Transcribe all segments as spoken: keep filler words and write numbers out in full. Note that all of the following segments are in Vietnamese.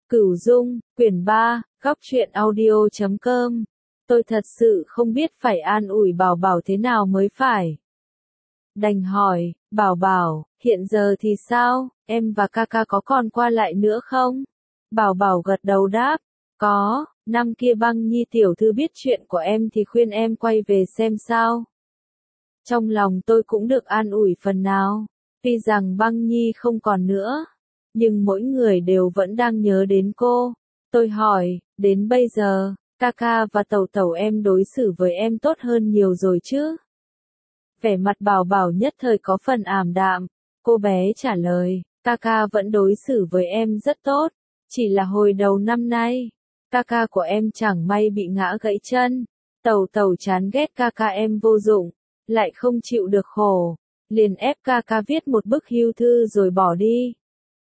Cửu Dung, quyển ba, góc truyện audio chấm com. Tôi thật sự không biết phải an ủi Bảo Bảo thế nào mới phải. Đành hỏi, Bảo Bảo, hiện giờ thì sao, em và ca ca có còn qua lại nữa không? Bảo Bảo gật đầu đáp, có, năm kia Băng Nhi tiểu thư biết chuyện của em thì khuyên em quay về xem sao. Trong lòng tôi cũng được an ủi phần nào, tuy rằng Băng Nhi không còn nữa, nhưng mỗi người đều vẫn đang nhớ đến cô. Tôi hỏi, đến bây giờ, ca ca và tẩu tẩu em đối xử với em tốt hơn nhiều rồi chứ? Vẻ mặt Bảo Bảo nhất thời có phần ảm đạm, cô bé trả lời, ca ca vẫn đối xử với em rất tốt, chỉ là hồi đầu năm nay, ca ca của em chẳng may bị ngã gãy chân, tẩu tẩu chán ghét ca ca em vô dụng, lại không chịu được khổ, liền ép ca ca viết một bức hưu thư rồi bỏ đi.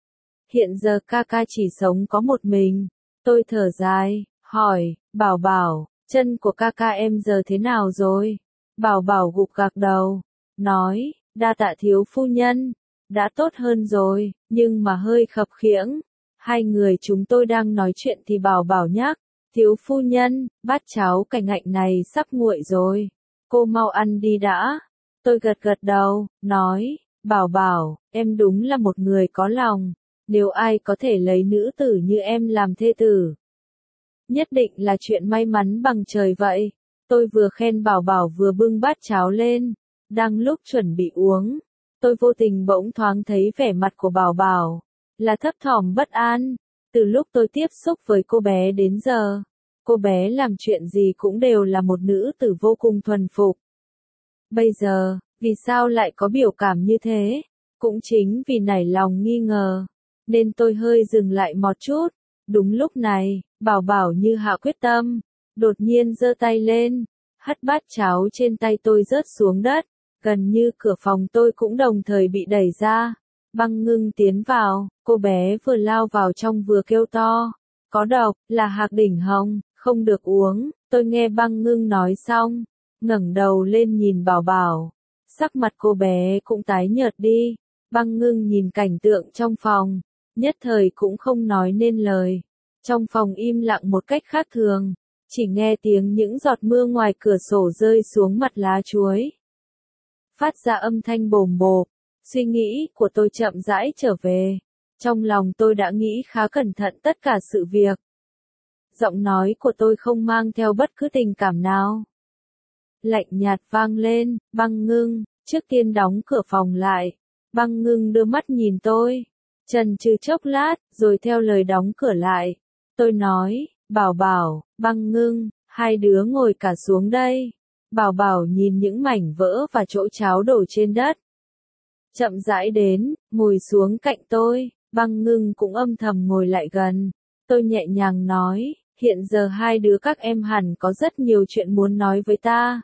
Hiện giờ ca ca chỉ sống có một mình. Tôi thở dài, hỏi, Bảo Bảo, chân của ca ca em giờ thế nào rồi? Bảo Bảo gục gạc đầu, nói, đa tạ thiếu phu nhân, đã tốt hơn rồi, nhưng mà hơi khập khiễng. Hai người chúng tôi đang nói chuyện thì Bảo Bảo nhắc, thiếu phu nhân, bát cháo cải ngạnh này sắp nguội rồi, cô mau ăn đi đã. Tôi gật gật đầu, nói, Bảo Bảo, em đúng là một người có lòng. Nếu ai có thể lấy nữ tử như em làm thê tử, nhất định là chuyện may mắn bằng trời vậy. Tôi vừa khen Bảo Bảo vừa bưng bát cháo lên, đang lúc chuẩn bị uống, tôi vô tình bỗng thoáng thấy vẻ mặt của Bảo Bảo, là thấp thỏm bất an. Từ lúc tôi tiếp xúc với cô bé đến giờ, cô bé làm chuyện gì cũng đều là một nữ tử vô cùng thuần phục. Bây giờ, vì sao lại có biểu cảm như thế? Cũng chính vì nảy lòng nghi ngờ, nên tôi hơi dừng lại một chút. Đúng lúc này, Bảo Bảo như hạ quyết tâm, đột nhiên giơ tay lên, hất bát cháo trên tay tôi rớt xuống đất, gần như cửa phòng tôi cũng đồng thời bị đẩy ra. Băng Ngưng tiến vào, cô bé vừa lao vào trong vừa kêu to, có độc, là hạc đỉnh hồng, không được uống. Tôi nghe Băng Ngưng nói xong, ngẩng đầu lên nhìn Bảo Bảo, sắc mặt cô bé cũng tái nhợt đi. Băng Ngưng nhìn cảnh tượng trong phòng, nhất thời cũng không nói nên lời. Trong phòng im lặng một cách khác thường, chỉ nghe tiếng những giọt mưa ngoài cửa sổ rơi xuống mặt lá chuối, phát ra âm thanh bồm bộp. Suy nghĩ của tôi chậm rãi trở về. Trong lòng tôi đã nghĩ khá cẩn thận tất cả sự việc. Giọng nói của tôi không mang theo bất cứ tình cảm nào. Lạnh nhạt vang lên, Băng Ngưng, trước tiên đóng cửa phòng lại. Băng Ngưng đưa mắt nhìn tôi, chần chừ chốc lát, rồi theo lời đóng cửa lại. Tôi nói, Bảo Bảo, Băng Ngưng, hai đứa ngồi cả xuống đây. Bảo Bảo nhìn những mảnh vỡ và chỗ cháo đổ trên đất, chậm rãi đến, ngồi xuống cạnh tôi. Băng Ngưng cũng âm thầm ngồi lại gần. Tôi nhẹ nhàng nói, hiện giờ hai đứa các em hẳn có rất nhiều chuyện muốn nói với ta.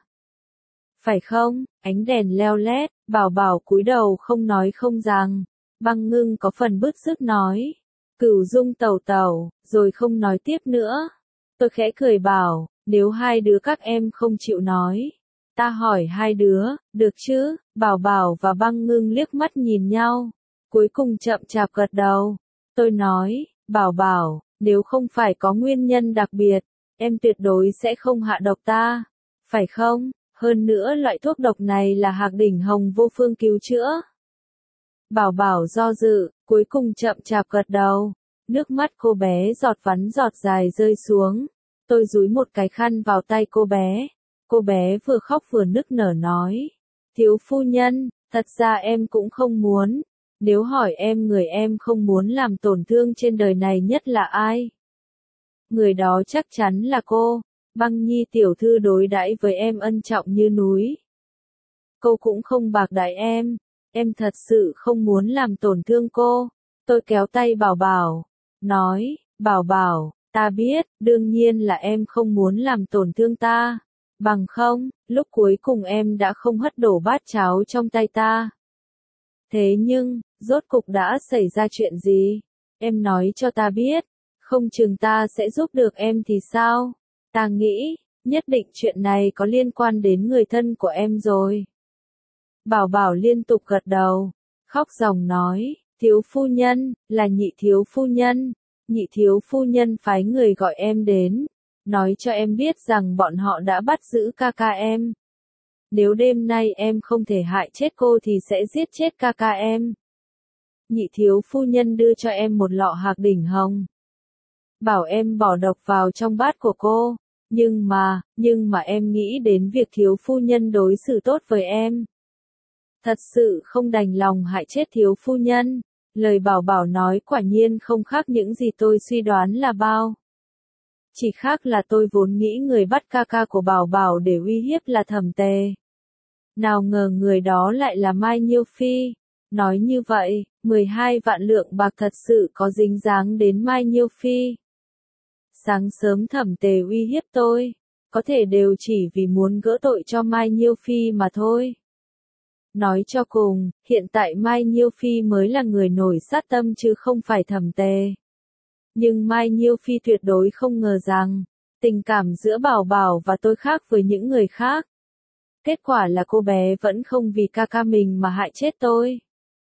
Phải không? Ánh đèn leo lét, Bảo Bảo cúi đầu không nói không rằng. Băng Ngưng có phần bứt rứt nói, Cửu Dung tẩu tẩu, rồi không nói tiếp nữa. Tôi khẽ cười bảo, nếu hai đứa các em không chịu nói, ta hỏi hai đứa, được chứ? Bảo Bảo và Băng Ngưng liếc mắt nhìn nhau, cuối cùng chậm chạp gật đầu. Tôi nói, Bảo Bảo, nếu không phải có nguyên nhân đặc biệt, em tuyệt đối sẽ không hạ độc ta, phải không? Hơn nữa loại thuốc độc này là hạc đỉnh hồng vô phương cứu chữa. Bảo Bảo do dự, cuối cùng chậm chạp gật đầu. Nước mắt cô bé giọt vắn giọt dài rơi xuống. Tôi dúi một cái khăn vào tay cô bé. Cô bé vừa khóc vừa nức nở nói, thiếu phu nhân, thật ra em cũng không muốn. Nếu hỏi em, người em không muốn làm tổn thương trên đời này nhất là ai? Người đó chắc chắn là cô. Băng Nhi tiểu thư đối đãi với em ân trọng như núi. Cô cũng không bạc đãi em. Em thật sự không muốn làm tổn thương cô. Tôi kéo tay Bảo Bảo, nói, Bảo Bảo, ta biết, đương nhiên là em không muốn làm tổn thương ta. Bằng không, lúc cuối cùng em đã không hất đổ bát cháo trong tay ta. Thế nhưng, rốt cục đã xảy ra chuyện gì? Em nói cho ta biết, không chừng ta sẽ giúp được em thì sao? Ta nghĩ, nhất định chuyện này có liên quan đến người thân của em rồi. Bảo Bảo liên tục gật đầu, khóc ròng nói, thiếu phu nhân, là nhị thiếu phu nhân. nhị thiếu phu nhân phái người gọi em đến, nói cho em biết rằng bọn họ đã bắt giữ ca ca em. Nếu đêm nay em không thể hại chết cô thì sẽ giết chết ca ca em. Nhị thiếu phu nhân đưa cho em một lọ hạc đỉnh hồng. Bảo em bỏ độc vào trong bát của cô. Nhưng mà, nhưng mà em nghĩ đến việc thiếu phu nhân đối xử tốt với em. Thật sự không đành lòng hại chết thiếu phu nhân. Lời Bảo Bảo nói quả nhiên không khác những gì tôi suy đoán là bao. Chỉ khác là tôi vốn nghĩ người bắt ca ca của Bảo Bảo để uy hiếp là Thẩm Tề. Nào ngờ người đó lại là Mai Nhiêu Phi. Nói như vậy, mười hai vạn lượng bạc thật sự có dính dáng đến Mai Nhiêu Phi. Sáng sớm Thẩm Tề uy hiếp tôi, có thể đều chỉ vì muốn gỡ tội cho Mai Nhiêu Phi mà thôi. Nói cho cùng, hiện tại Mai Nhiêu Phi mới là người nổi sát tâm chứ không phải Thẩm Tề. Nhưng Mai Nhiêu Phi tuyệt đối không ngờ rằng, tình cảm giữa Bảo Bảo và tôi khác với những người khác. Kết quả là cô bé vẫn không vì ca ca mình mà hại chết tôi.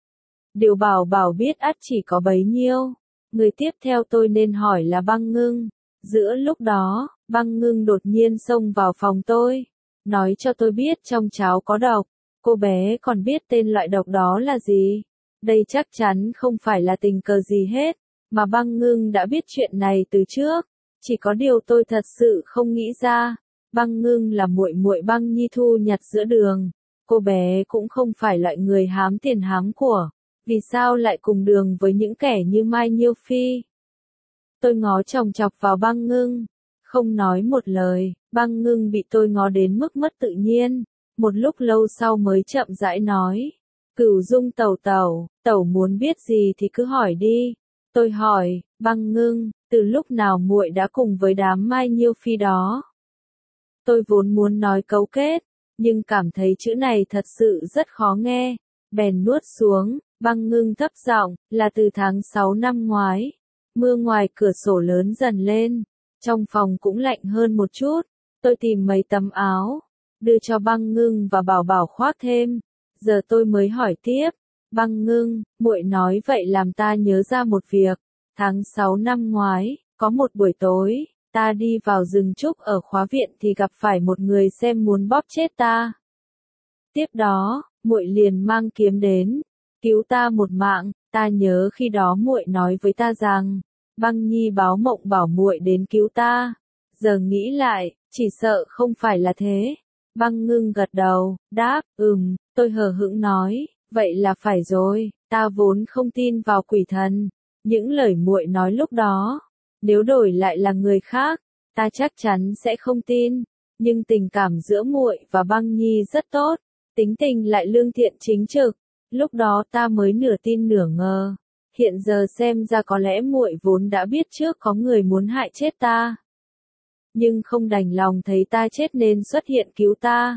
Điều Bảo Bảo biết ắt chỉ có bấy nhiêu. Người tiếp theo tôi nên hỏi là Băng Ngưng. Giữa lúc đó, Băng Ngưng đột nhiên xông vào phòng tôi, nói cho tôi biết trong cháo có độc. Cô bé còn biết tên loại độc đó là gì. Đây chắc chắn không phải là tình cờ gì hết, mà Băng Ngưng đã biết chuyện này từ trước. Chỉ có điều tôi thật sự không nghĩ ra, Băng Ngưng là muội muội Băng Nhi thu nhặt giữa đường. Cô bé cũng không phải loại người hám tiền hám của. Vì sao lại cùng đường với những kẻ như Mai Nhiêu Phi? Tôi ngó chòng chọc vào Băng Ngưng, không nói một lời. Băng Ngưng bị tôi ngó đến mức mất tự nhiên, một lúc lâu sau mới chậm rãi nói, Cửu Dung tẩu tẩu, tẩu muốn biết gì thì cứ hỏi đi. Tôi hỏi, Băng Ngưng, từ lúc nào muội đã cùng với đám Mai Nhiêu Phi đó? Tôi vốn muốn nói cấu kết, nhưng cảm thấy chữ này thật sự rất khó nghe, bèn nuốt xuống. Băng Ngưng thấp giọng, là từ tháng sáu năm ngoái. Mưa ngoài cửa sổ lớn dần lên, trong phòng cũng lạnh hơn một chút. Tôi tìm mấy tấm áo, đưa cho Băng Ngưng và Bảo Bảo khoác thêm. Giờ tôi mới hỏi tiếp, Băng Ngưng, muội nói vậy làm ta nhớ ra một việc. Tháng sáu năm ngoái, có một buổi tối, ta đi vào rừng trúc ở khóa viện thì gặp phải một người xem muốn bóp chết ta. Tiếp đó, muội liền mang kiếm đến, cứu ta một mạng. Ta nhớ khi đó muội nói với ta rằng, Băng Nhi báo mộng bảo muội đến cứu ta. Giờ nghĩ lại, chỉ sợ không phải là thế. Băng Ngưng gật đầu, đáp, ừm. Tôi hờ hững nói, vậy là phải rồi. Ta vốn không tin vào quỷ thần. Những lời muội nói lúc đó, nếu đổi lại là người khác, ta chắc chắn sẽ không tin. Nhưng tình cảm giữa muội và Băng Nhi rất tốt, tính tình lại lương thiện chính trực. Lúc đó ta mới nửa tin nửa ngờ. Hiện giờ xem ra có lẽ muội vốn đã biết trước có người muốn hại chết ta. Nhưng không đành lòng thấy ta chết nên xuất hiện cứu ta.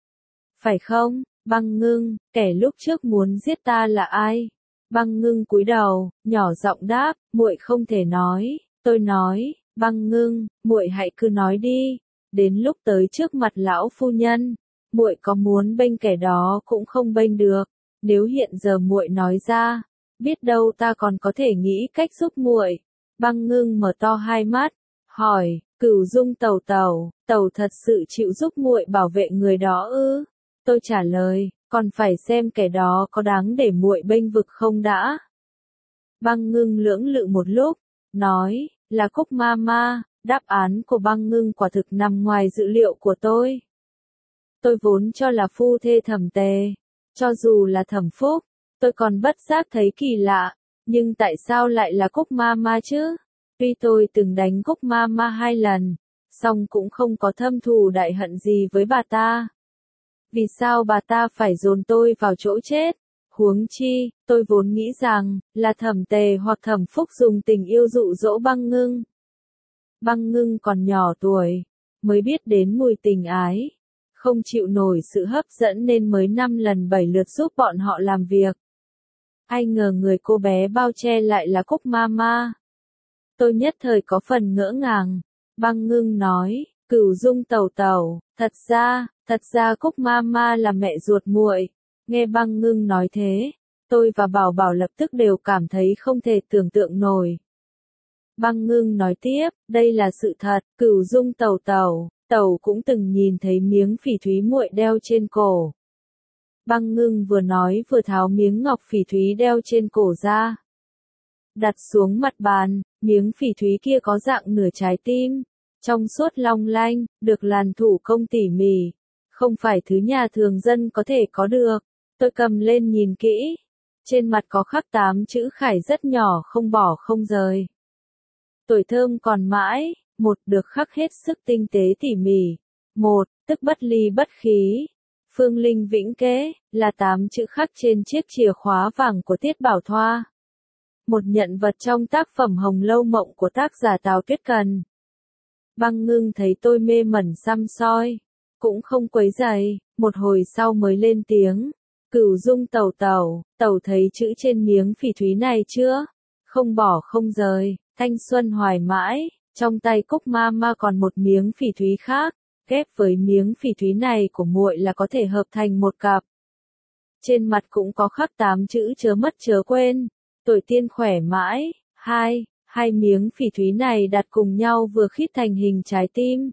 Phải không, Băng Ngưng, kẻ lúc trước muốn giết ta là ai? Băng Ngưng cúi đầu, nhỏ giọng đáp, muội không thể nói. Tôi nói, Băng Ngưng, muội hãy cứ nói đi. Đến lúc tới trước mặt lão phu nhân, muội có muốn bênh kẻ đó cũng không bênh được. Nếu hiện giờ muội nói ra, biết đâu ta còn có thể nghĩ cách giúp muội. Băng Ngưng mở to hai mắt, hỏi, Cửu Dung tẩu tẩu, tẩu thật sự chịu giúp muội bảo vệ người đó ư? Tôi trả lời, còn phải xem kẻ đó có đáng để muội bênh vực không đã. Băng Ngưng lưỡng lự một lúc, nói, là Cúc Ma Ma. Đáp án của Băng Ngưng quả thực nằm ngoài dự liệu của tôi. Tôi vốn cho là phu thê Thẩm Tề. Cho dù là Thẩm Phúc, tôi còn bất giác thấy kỳ lạ, nhưng tại sao lại là Cúc Ma Ma chứ? Tuy tôi từng đánh Cúc Ma Ma hai lần, song cũng không có thâm thù đại hận gì với bà ta. Vì sao bà ta phải dồn tôi vào chỗ chết? Huống chi, tôi vốn nghĩ rằng, là Thẩm Tề hoặc Thẩm Phúc dùng tình yêu dụ dỗ Băng Ngưng. Băng Ngưng còn nhỏ tuổi, mới biết đến mùi tình ái. Không chịu nổi sự hấp dẫn nên mới năm lần bảy lượt giúp bọn họ làm việc. Ai ngờ người cô bé bao che lại là Cúc Ma Ma. Tôi nhất thời có phần ngỡ ngàng. Băng Ngưng nói, Cửu Dung tẩu tẩu, thật ra, thật ra Cúc Ma Ma là mẹ ruột muội. Nghe Băng Ngưng nói thế, tôi và Bảo Bảo lập tức đều cảm thấy không thể tưởng tượng nổi. Băng Ngưng nói tiếp, đây là sự thật, Cửu Dung tẩu tẩu, tẩu cũng từng nhìn thấy miếng phỉ thúy muội đeo trên cổ. Băng Ngưng vừa nói vừa tháo miếng ngọc phỉ thúy đeo trên cổ ra. Đặt xuống mặt bàn, miếng phỉ thúy kia có dạng nửa trái tim, trong suốt long lanh, được làn thủ công tỉ mỉ, không phải thứ nhà thường dân có thể có được. Tôi cầm lên nhìn kỹ, trên mặt có khắc tám chữ khải rất nhỏ không bỏ không rời. Tuổi thơm còn mãi, một được khắc hết sức tinh tế tỉ mỉ, một, tức bất ly bất khí, phương linh vĩnh kế, là tám chữ khắc trên chiếc chìa khóa vàng của Tiết Bảo Thoa. Một nhận vật trong tác phẩm Hồng Lâu Mộng của tác giả Tào Tuyết Cần. Băng Ngưng thấy tôi mê mẩn săm soi, cũng không quấy rầy, một hồi sau mới lên tiếng. Cửu Dung tẩu tẩu, tẩu thấy chữ trên miếng phỉ thúy này chưa? Không bỏ không rời, thanh xuân hoài mãi, trong tay Cúc ma ma còn một miếng phỉ thúy khác, ghép với miếng phỉ thúy này của muội là có thể hợp thành một cặp. Trên mặt cũng có khắc tám chữ chớ mất chớ quên, tuổi tiên khỏe mãi, hai, hai miếng phỉ thúy này đặt cùng nhau vừa khít thành hình trái tim.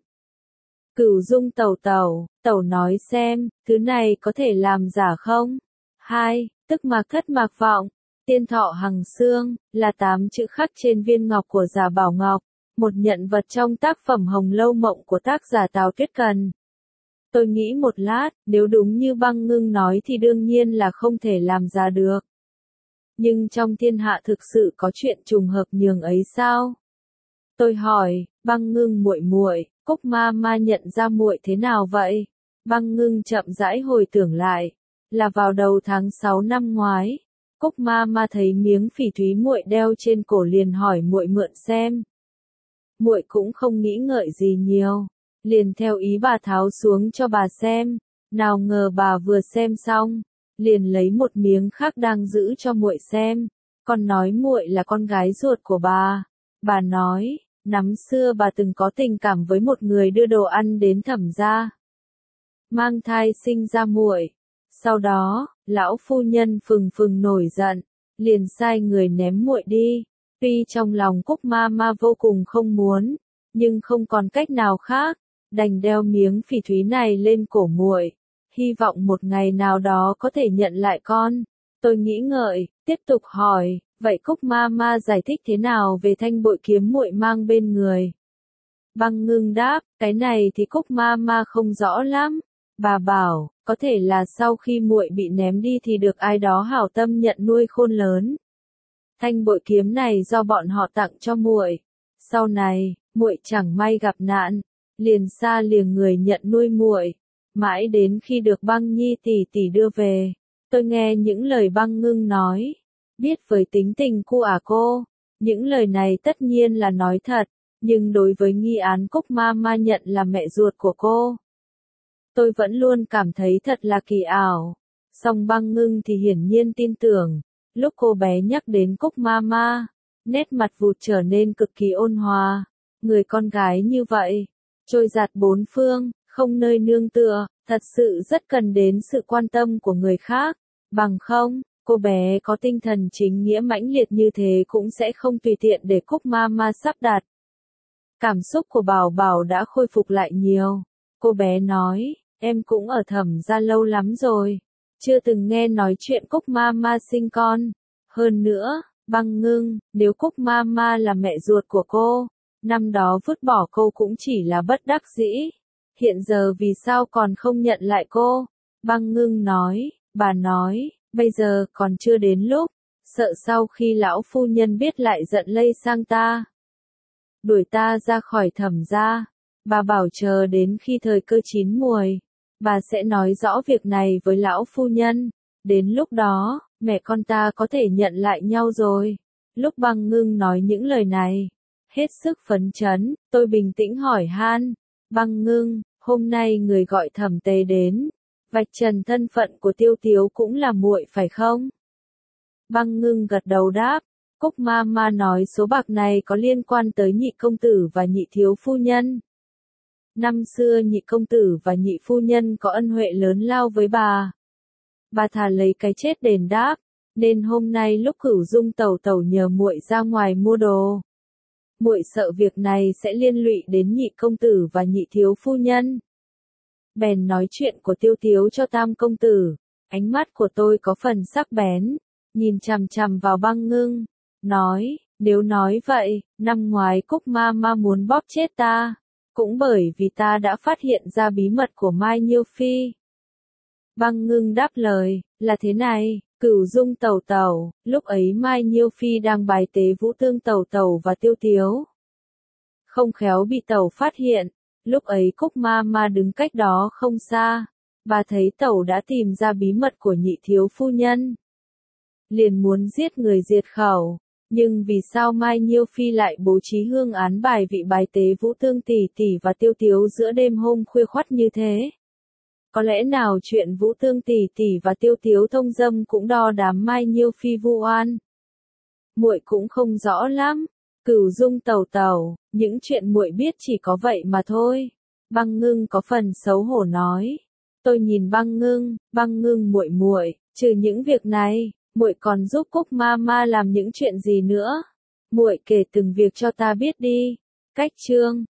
Cửu Dung tẩu tẩu, tẩu nói xem, thứ này có thể làm giả không? Hai, tức mạc thất mạc vọng, tiên thọ hằng xương, là tám chữ khắc trên viên ngọc của giả Bảo Ngọc, một nhận vật trong tác phẩm Hồng Lâu Mộng của tác giả Tào Tuyết Cần. Tôi nghĩ một lát, nếu đúng như Băng Ngưng nói thì đương nhiên là không thể làm giả được. Nhưng trong thiên hạ thực sự có chuyện trùng hợp nhường ấy sao? Tôi hỏi, Băng Ngưng muội muội, Cúc ma ma nhận ra muội thế nào vậy? Băng Ngưng chậm rãi hồi tưởng lại, là vào đầu tháng sáu năm ngoái, Cúc ma ma thấy miếng phỉ thúy muội đeo trên cổ liền hỏi muội mượn xem. Muội cũng không nghĩ ngợi gì nhiều, liền theo ý bà tháo xuống cho bà xem, nào ngờ bà vừa xem xong, liền lấy một miếng khác đang giữ cho muội xem, còn nói muội là con gái ruột của bà. Bà nói, năm xưa bà từng có tình cảm với một người đưa đồ ăn đến Thẩm gia, mang thai sinh ra muội. Sau đó, lão phu nhân phừng phừng nổi giận, liền sai người ném muội đi. Tuy trong lòng Cúc ma ma vô cùng không muốn, nhưng không còn cách nào khác, đành đeo miếng phỉ thúy này lên cổ muội, hy vọng một ngày nào đó có thể nhận lại con. Tôi nghĩ ngợi, tiếp tục hỏi, vậy Cúc ma ma giải thích thế nào về thanh bội kiếm muội mang bên người? Băng Ngưng đáp, cái này thì Cúc ma ma không rõ lắm. Bà bảo, có thể là sau khi muội bị ném đi thì được ai đó hảo tâm nhận nuôi khôn lớn. Thanh bội kiếm này do bọn họ tặng cho muội. Sau này, muội chẳng may gặp nạn, liền xa liềng người nhận nuôi muội, mãi đến khi được Băng Nhi tỷ tỷ đưa về. Tôi nghe những lời Băng Ngưng nói, biết với tính tình cu ả cô, những lời này tất nhiên là nói thật, nhưng đối với nghi án Cúc ma ma nhận là mẹ ruột của cô, tôi vẫn luôn cảm thấy thật là kỳ ảo. Song Băng Ngưng thì hiển nhiên tin tưởng. Lúc cô bé nhắc đến Cúc ma ma, nét mặt vụt trở nên cực kỳ ôn hòa. Người con gái như vậy, trôi dạt bốn phương, không nơi nương tựa, thật sự rất cần đến sự quan tâm của người khác. Bằng không, cô bé có tinh thần chính nghĩa mãnh liệt như thế cũng sẽ không tùy tiện để Cúc ma ma sắp đặt. Cảm xúc của Bảo Bảo đã khôi phục lại nhiều. Cô bé nói, em cũng ở Thẩm gia lâu lắm rồi, chưa từng nghe nói chuyện Cúc ma ma sinh con. Hơn nữa, Băng Ngưng, nếu Cúc ma ma là mẹ ruột của cô, năm đó vứt bỏ cô cũng chỉ là bất đắc dĩ. Hiện giờ vì sao còn không nhận lại cô? Băng Ngưng nói, bà nói, bây giờ còn chưa đến lúc, sợ sau khi lão phu nhân biết lại giận lây sang ta, đuổi ta ra khỏi Thẩm gia. Bà bảo chờ đến khi thời cơ chín muồi, bà sẽ nói rõ việc này với lão phu nhân. Đến lúc đó, mẹ con ta có thể nhận lại nhau rồi. Lúc Băng Ngưng nói những lời này, hết sức phấn chấn, tôi bình tĩnh hỏi han, Băng Ngưng, hôm nay người gọi Thẩm Tề đến, vạch trần thân phận của Tiêu Tiếu cũng là muội phải không? Băng Ngưng gật đầu đáp, Cúc ma ma nói số bạc này có liên quan tới nhị công tử và nhị thiếu phu nhân. Năm xưa nhị công tử và nhị phu nhân có ân huệ lớn lao với bà. Bà thà lấy cái chết đền đáp, nên hôm nay lúc Cửu Dung tẩu tẩu nhờ muội ra ngoài mua đồ, muội sợ việc này sẽ liên lụy đến nhị công tử và nhị thiếu phu nhân. Bèn nói chuyện của Tiêu Tiếu cho Tam công tử, ánh mắt của tôi có phần sắc bén, nhìn chằm chằm vào Băng Ngưng, nói, nếu nói vậy, năm ngoái Cúc ma ma muốn bóp chết ta, cũng bởi vì ta đã phát hiện ra bí mật của Mai Nhiêu Phi. Băng Ngưng đáp lời, là thế này, Cửu Dung tẩu tẩu, lúc ấy Mai Nhiêu Phi đang bài tế Vũ Tương tẩu tẩu và Tiêu Tiếu. Không khéo bị tẩu phát hiện, lúc ấy Cúc ma ma đứng cách đó không xa, bà thấy tẩu đã tìm ra bí mật của nhị thiếu phu nhân. Liền muốn giết người diệt khẩu, nhưng vì sao Mai Nhiêu Phi lại bố trí hương án bài vị bài tế Vũ Tương tỷ tỷ và Tiêu Tiếu giữa đêm hôm khuya khoắt như thế? Có lẽ nào chuyện Vũ Tương tỷ tỷ và Tiêu Tiếu thông dâm cũng đo đám Mai Nhiêu Phi vu oan? Muội cũng không rõ lắm. Cửu Dung tẩu tẩu, những chuyện muội biết chỉ có vậy mà thôi. Băng Ngưng có phần xấu hổ nói. Tôi nhìn Băng Ngưng, Băng Ngưng muội muội, trừ những việc này, muội còn giúp Cúc ma ma làm những chuyện gì nữa? Muội kể từng việc cho ta biết đi. Cách chương